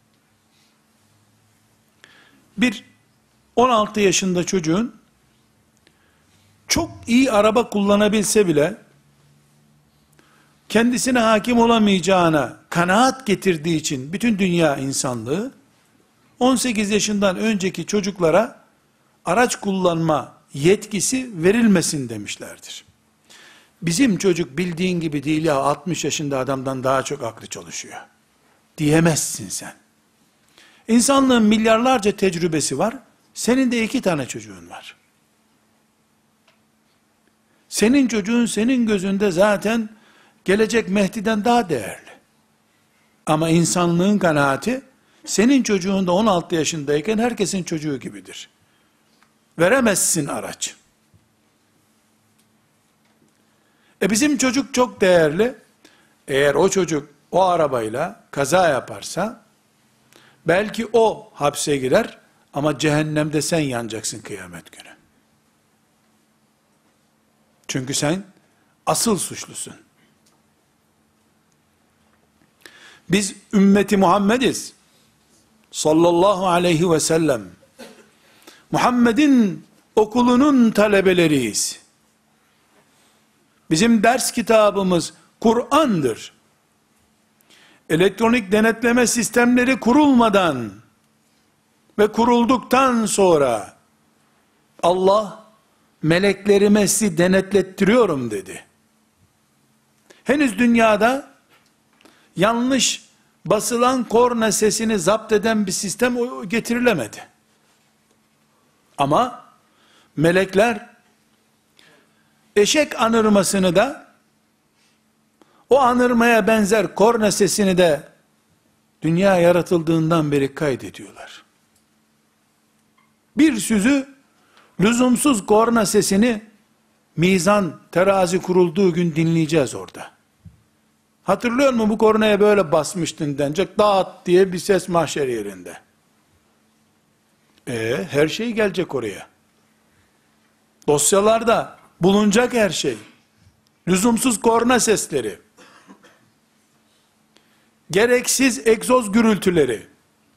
Bir 16 yaşında çocuğun çok iyi araba kullanabilse bile kendisine hakim olamayacağına kanaat getirdiği için bütün dünya insanlığı 18 yaşından önceki çocuklara araç kullanma yetkisi verilmesin demişlerdir. Bizim çocuk bildiğin gibi değil ya, 60 yaşında adamdan daha çok aklı çalışıyor diyemezsin sen. İnsanlığın milyarlarca tecrübesi var. Senin de 2 tane çocuğun var. Senin çocuğun senin gözünde zaten gelecek Mehdi'den daha değerli. Ama insanlığın kanaati, senin çocuğun da 16 yaşındayken herkesin çocuğu gibidir. Veremezsin araç. Bizim çocuk çok değerli. Eğer o çocuk o arabayla kaza yaparsa, belki o hapse girer ama cehennemde sen yanacaksın kıyamet günü. Çünkü sen asıl suçlusun. Biz ümmeti Muhammediz. Sallallahu aleyhi ve sellem. Muhammed'in okulunun talebeleriyiz. Bizim ders kitabımız Kur'an'dır. Elektronik denetleme sistemleri kurulmadan ve kurulduktan sonra Allah meleklerime sizi denetlettiriyorum dedi. Henüz dünyada yanlış basılan korna sesini zapt eden bir sistem getirilemedi. Ama melekler eşek anırmasını da, o anırmaya benzer korna sesini de dünya yaratıldığından beri kaydediyorlar. Bir süzü lüzumsuz korna sesini mizan, terazi kurulduğu gün dinleyeceğiz orada. Hatırlıyor musun, bu kornaya böyle basmıştın denecek, dağıt diye bir ses mahşer yerinde. Her şey gelecek oraya. Dosyalarda bulunacak her şey. Lüzumsuz korna sesleri. Gereksiz egzoz gürültüleri.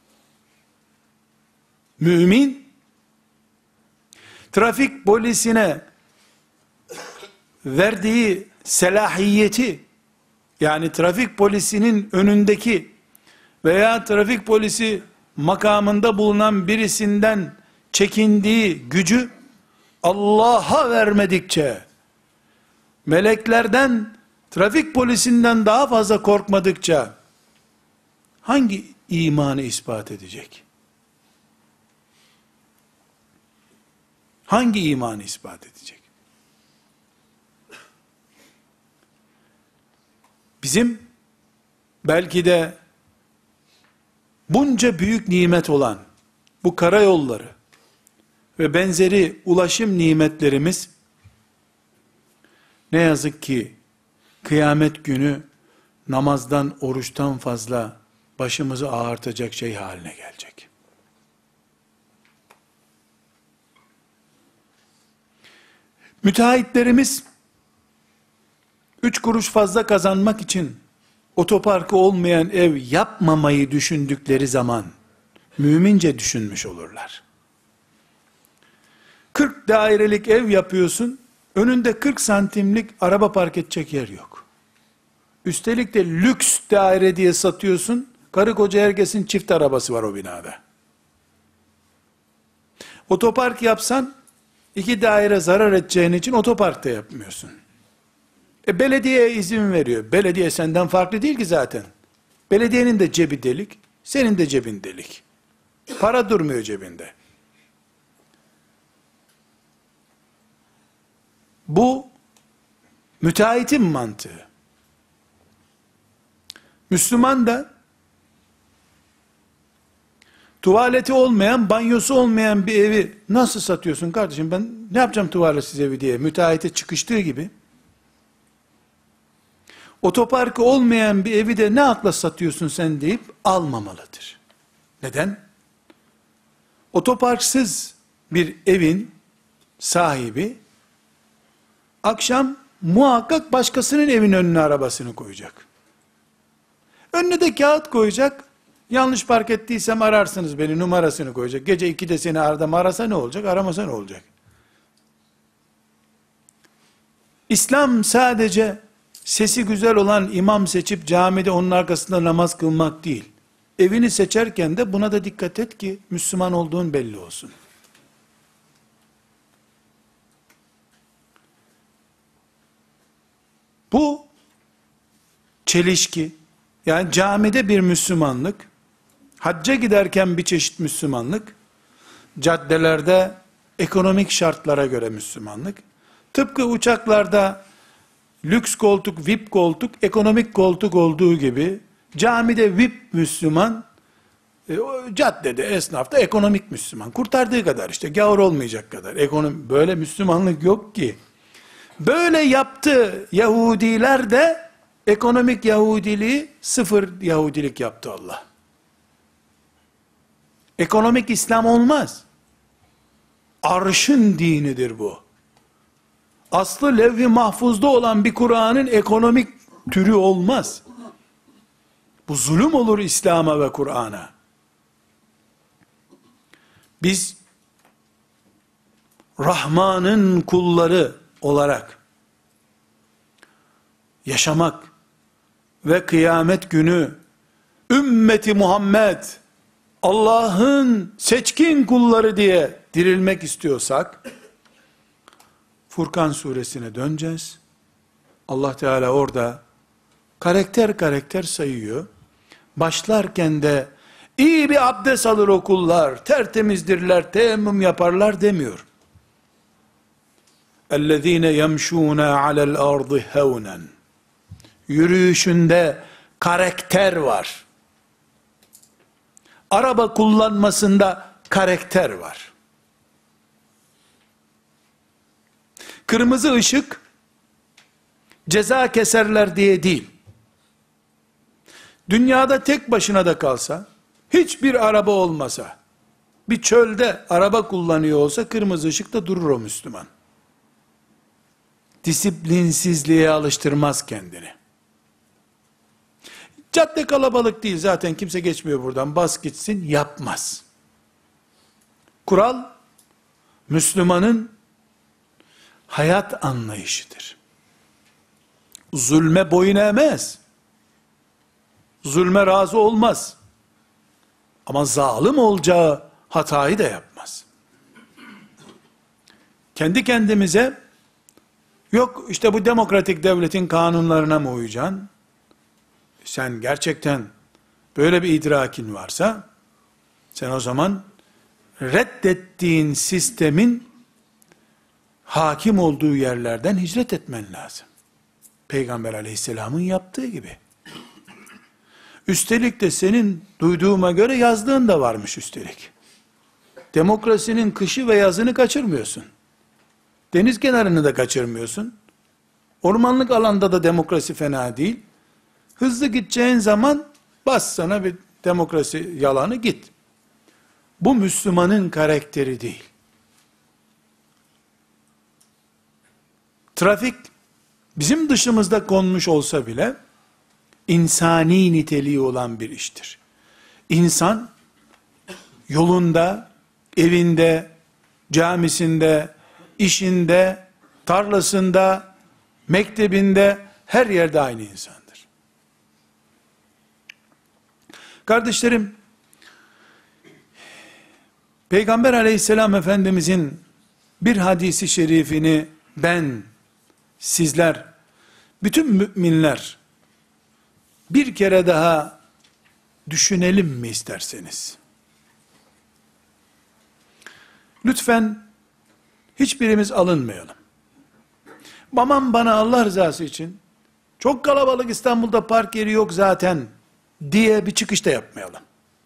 Mümin, trafik polisine verdiği selahiyeti, yani trafik polisinin önündeki veya trafik polisi makamında bulunan birisinden çekindiği gücü Allah'a vermedikçe, meleklerden, trafik polisinden daha fazla korkmadıkça hangi imanı ispat edecek? Hangi imanı ispat edecek? Bizim belki de bunca büyük nimet olan bu karayolları ve benzeri ulaşım nimetlerimiz ne yazık ki kıyamet günü namazdan, oruçtan fazla başımızı ağartacak şey haline gelecek. Müteahhitlerimiz 3 kuruş fazla kazanmak için otoparkı olmayan ev yapmamayı düşündükleri zaman mümince düşünmüş olurlar. 40 dairelik ev yapıyorsun, önünde 40 santimlik araba park edecek yer yok. Üstelik de lüks daire diye satıyorsun, karı koca herkesin çift arabası var o binada. Otopark yapsan, 2 daire zarar edeceğin için otoparkta yapmıyorsun. Belediye izin veriyor. Belediye senden farklı değil ki zaten. Belediyenin de cebi delik, senin de cebin delik. Para durmuyor cebinde. Bu müteahhitin mantığı. Müslüman da tuvaleti olmayan, banyosu olmayan bir evi nasıl satıyorsun kardeşim, ben ne yapacağım tuvaletsiz evi diye müteahhite çıkıştığı gibi, otoparkı olmayan bir evi de ne akla satıyorsun sen deyip almamalıdır. Neden? Otoparksız bir evin sahibi akşam muhakkak başkasının evin önüne arabasını koyacak. Önüne de kağıt koyacak. Yanlış park ettiysem ararsınız beni, numarasını koyacak. Gece 2'de seni arasa ne olacak? Aramasa ne olacak? İslam sadece sesi güzel olan imam seçip camide onun arkasında namaz kılmak değil. Evini seçerken de buna da dikkat et ki Müslüman olduğun belli olsun. Bu çelişki, yani camide bir Müslümanlık, hacca giderken bir çeşit Müslümanlık, caddelerde ekonomik şartlara göre Müslümanlık, tıpkı uçaklarda lüks koltuk, VIP koltuk, ekonomik koltuk olduğu gibi, camide VIP Müslüman, caddede, esnafta ekonomik Müslüman. Kurtardığı kadar işte, gavur olmayacak kadar. Böyle Müslümanlık yok ki. Böyle yaptı Yahudiler de, ekonomik Yahudiliği sıfır Yahudilik yaptı Allah. Ekonomik İslam olmaz. Arşın dinidir bu. Aslı levh-i mahfuzda olan bir Kur'an'ın ekonomik türü olmaz. Bu zulüm olur İslam'a ve Kur'an'a. Biz Rahman'ın kulları olarak yaşamak ve kıyamet günü ümmeti Muhammed Allah'ın seçkin kulları diye dirilmek istiyorsak Furkan suresine döneceğiz. Allah Teala orada karakter karakter sayıyor. Başlarken de iyi bir abdest alır o kullar, tertemizdirler, teyemmüm yaparlar demiyor. اَلَّذ۪ينَ يَمْشُونَ عَلَى الْاَرْضِ هَوْنًا. Yürüyüşünde karakter var. Araba kullanmasında karakter var. Kırmızı ışık ceza keserler diye değil. Dünyada tek başına da kalsa, hiçbir araba olmasa, Bir çölde araba kullanıyor olsa kırmızı ışıkta durur o Müslüman. Disiplinsizliğe alıştırmaz kendini. Cadde kalabalık değil, zaten kimse geçmiyor buradan, bas gitsin, yapmaz. Kural, Müslümanın hayat anlayışıdır. Zulme boyun eğmez. Zulme razı olmaz. Ama zalim olacağı hatayı da yapmaz. Kendi kendimize, yok işte bu demokratik devletin kanunlarına mı uyacaksın? Sen gerçekten böyle bir idrakin varsa, sen o zaman reddettiğin sistemin hakim olduğu yerlerden hicret etmen lazım. Peygamber aleyhisselamın yaptığı gibi. Üstelik de senin duyduğuma göre yazdığın da varmış üstelik. Demokrasinin kışı ve yazını kaçırmıyorsun. Deniz kenarını da kaçırmıyorsun. Ormanlık alanda da demokrasi fena değil. Hızlı gideceğin zaman bas sana bir demokrasi yalanı, git. Bu Müslümanın karakteri değil. Trafik bizim dışımızda konmuş olsa bile insani niteliği olan bir iştir. İnsan yolunda, evinde, camisinde, işinde, tarlasında, mektebinde, her yerde aynı insandır. Kardeşlerim, Peygamber aleyhisselam Efendimizin bir hadisi şerifini ben, sizler, bütün müminler bir kere daha düşünelim mi isterseniz? Lütfen hiçbirimiz alınmayalım. Aman bana Allah rızası için, çok kalabalık, İstanbul'da park yeri yok zaten diye bir çıkış da yapmayalım.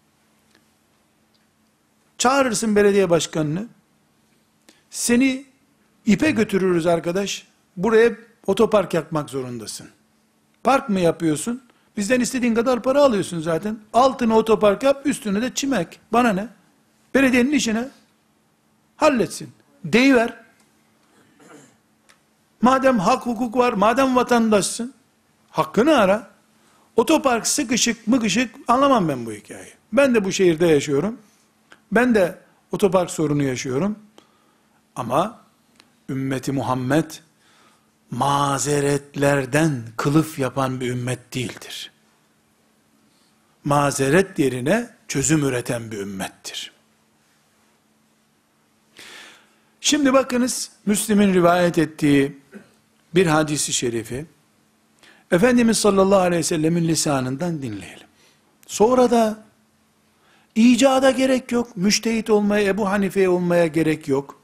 Çağırırsın belediye başkanını, seni ipe götürürüz arkadaş, buraya otopark yapmak zorundasın. Park mı yapıyorsun? Bizden istediğin kadar para alıyorsun zaten. Altına otopark yap, üstüne de çimek. Bana ne? Belediyenin işine halletsin. Deyiver. Madem hak hukuk var, madem vatandaşsın, hakkını ara. Otopark sıkışık mıkışık anlamam ben bu hikayeyi. Ben de bu şehirde yaşıyorum. Ben de otopark sorunu yaşıyorum. Ama ümmeti Muhammed mazeretlerden kılıf yapan bir ümmet değildir. Mazeret yerine çözüm üreten bir ümmettir. Şimdi bakınız, Müslim'in rivayet ettiği bir hadisi şerifi Efendimiz sallallahu aleyhi ve sellemin lisanından dinleyelim. Sonra da icada gerek yok. Müştehit olmaya, Ebu Hanife'ye olmaya gerek yok.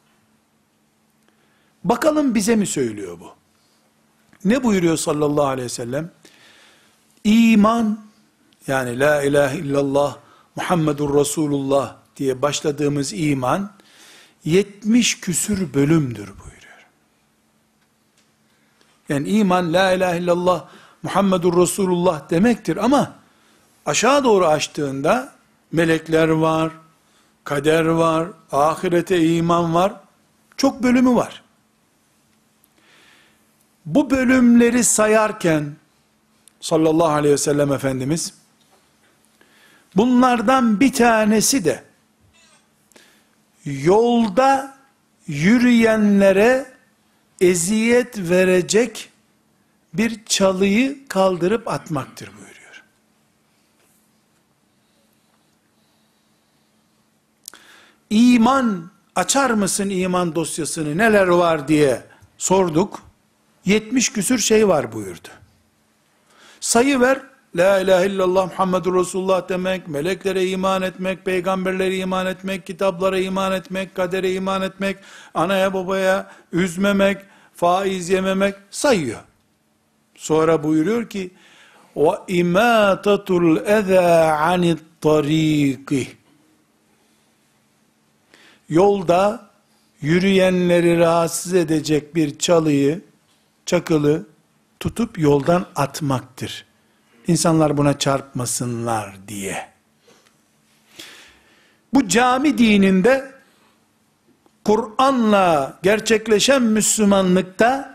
Bakalım bize mi söylüyor bu? Ne buyuruyor sallallahu aleyhi ve sellem? İman, yani la ilahe illallah Muhammedur Resulullah diye başladığımız iman 70 küsür bölümdür buyuruyor. Yani iman la ilahe illallah Muhammedur Resulullah demektir ama aşağı doğru açtığında melekler var, kader var, ahirete iman var, çok bölümü var. Bu bölümleri sayarken sallallahu aleyhi ve sellem Efendimiz bunlardan bir tanesi de yolda yürüyenlere eziyet verecek bir çalıyı kaldırıp atmaktır buyuruyor. İman, açar mısın iman dosyasını, neler var diye sorduk. 70 küsür şey var buyurdu. Sayı ver, la ilahe illallah Muhammedur Resulullah demek, meleklere iman etmek, peygamberlere iman etmek, kitaplara iman etmek, kadere iman etmek, anaya babaya üzmemek, faiz yememek sayıyor. Sonra buyuruyor ki, وَاِمَاتَةُ الْاَذَى عَنِ الطَّر۪يقِ Yolda yürüyenleri rahatsız edecek bir çalıyı, çakılı tutup yoldan atmaktır. İnsanlar buna çarpmasınlar diye. Bu cami dininde, Kur'an'la gerçekleşen Müslümanlıkta,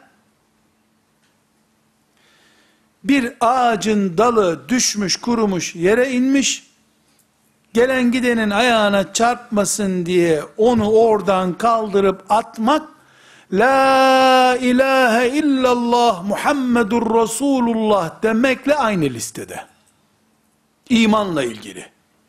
bir ağacın dalı düşmüş, kurumuş, yere inmiş, gelen gidenin ayağına çarpmasın diye onu oradan kaldırıp atmak, La ilahe illallah Muhammedur Resulullah demekle aynı listede. İmanla ilgili.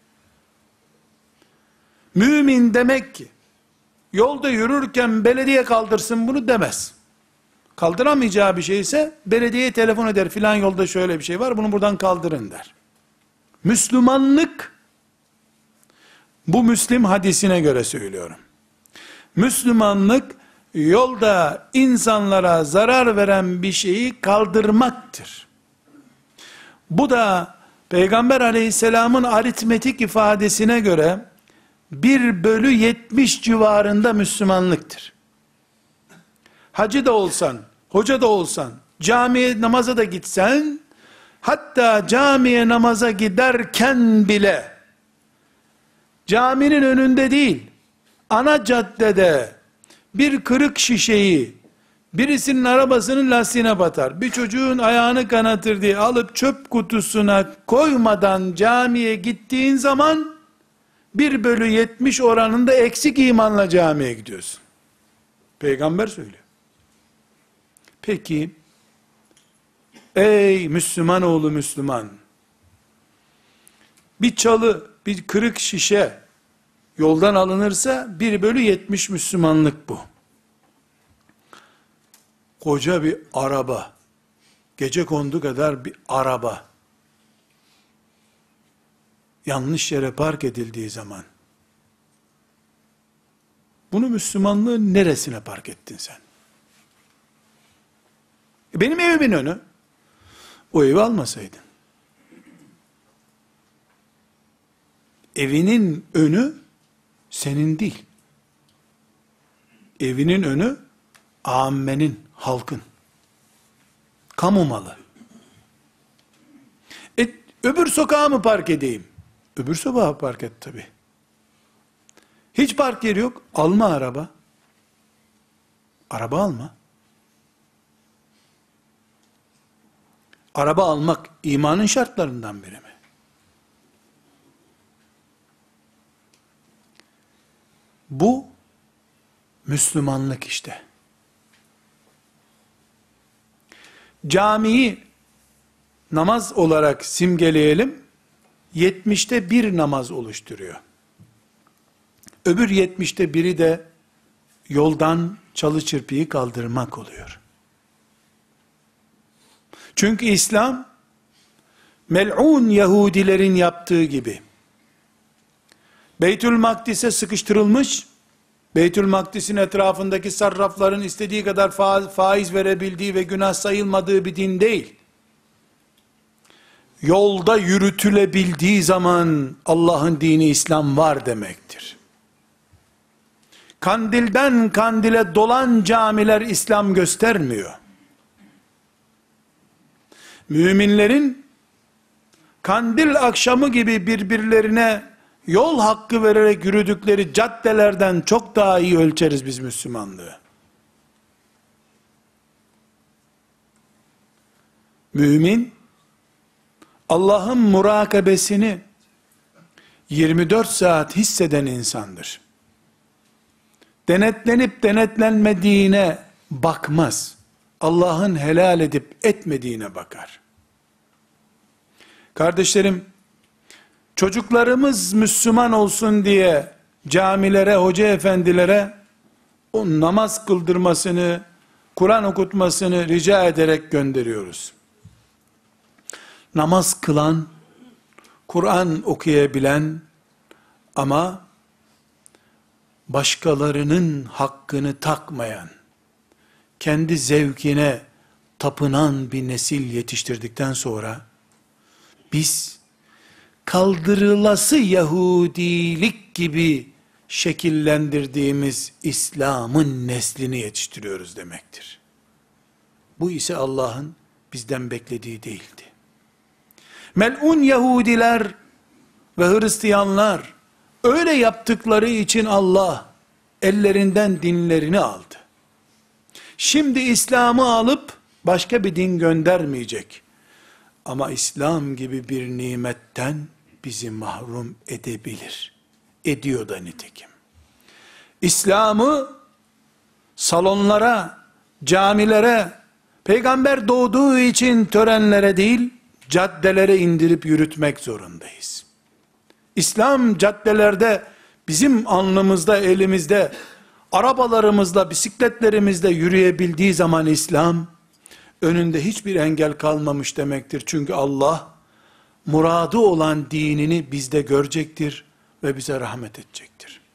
Mümin demek ki, yolda yürürken belediye kaldırsın bunu demez. Kaldıramayacağı bir şeyse, belediyeye telefon eder, filan yolda şöyle bir şey var, bunu buradan kaldırın der. Müslümanlık, bu Müslim hadisine göre söylüyorum. Müslümanlık, yolda insanlara zarar veren bir şeyi kaldırmaktır. Bu da Peygamber aleyhisselamın aritmetik ifadesine göre 1/70 civarında Müslümanlıktır. Hacı da olsan, hoca da olsan, camiye namaza da gitsen, hatta camiye namaza giderken bile, caminin önünde değil, ana caddede bir kırık şişeyi, birisinin arabasının lastiğine batar, bir çocuğun ayağını kanatır diye alıp çöp kutusuna koymadan camiye gittiğin zaman, 1/70 oranında eksik imanla camiye gidiyorsun. Peygamber söylüyor. Peki, ey Müslüman oğlu Müslüman, bir çalı, bir kırık şişe yoldan alınırsa 1/70 Müslümanlık bu. Koca bir araba, gecekondu kadar bir araba, yanlış yere park edildiği zaman, bunu Müslümanlığın neresine park ettin sen? Benim evimin önü, o evi almasaydın. Evinin önü, senin değil. Evinin önü, âmmenin, halkın. Kamu malı. Öbür sokağa mı park edeyim? Öbür sokağa park et tabi. Hiç park yeri yok, alma araba. Araba alma. Araba almak imanın şartlarından biri mi? Bu Müslümanlık işte. Camiyi namaz olarak simgeleyelim, 70'te bir namaz oluşturuyor. Öbür 70'te biri de yoldan çalı çırpıyı kaldırmak oluyor. Çünkü İslam, mel'un Yahudilerin yaptığı gibi, Beytül Makdis'e sıkıştırılmış, Beytül Makdis'in etrafındaki sarrafların istediği kadar faiz verebildiği ve günah sayılmadığı bir din değil. Yolda yürütülebildiği zaman Allah'ın dini İslam var demektir. Kandilden kandile dolan camiler İslam göstermiyor. Müminlerin kandil akşamı gibi birbirlerine yol hakkı vererek yürüdükleri caddelerden çok daha iyi ölçeriz biz Müslümanlığı. Mümin, Allah'ın murakabesini 24 saat hisseden insandır. Denetlenip denetlenmediğine bakmaz. Allah'ın helal edip etmediğine bakar. Kardeşlerim, çocuklarımız Müslüman olsun diye camilere, hoca efendilere o namaz kıldırmasını, Kur'an okutmasını rica ederek gönderiyoruz. Namaz kılan, Kur'an okuyabilen ama başkalarının hakkını takmayan, kendi zevkine tapınan bir nesil yetiştirdikten sonra, biz kaldırılası Yahudilik gibi şekillendirdiğimiz İslam'ın neslini yetiştiriyoruz demektir. Bu ise Allah'ın bizden beklediği değildi. Mel'un Yahudiler ve Hristiyanlar Öyle yaptıkları için Allah ellerinden dinlerini aldı. Şimdi İslam'ı alıp başka bir din göndermeyecek. Ama İslam gibi bir nimetten bizi mahrum edebilir. Ediyor da nitekim. İslam'ı salonlara, camilere, peygamber doğduğu için törenlere değil, caddelere indirip yürütmek zorundayız. İslam caddelerde bizim alnımızda, elimizde, arabalarımızla, bisikletlerimizle yürüyebildiği zaman İslam, önünde hiçbir engel kalmamış demektir. Çünkü Allah, muradı olan dinini bizde görecektir ve bize rahmet edecektir.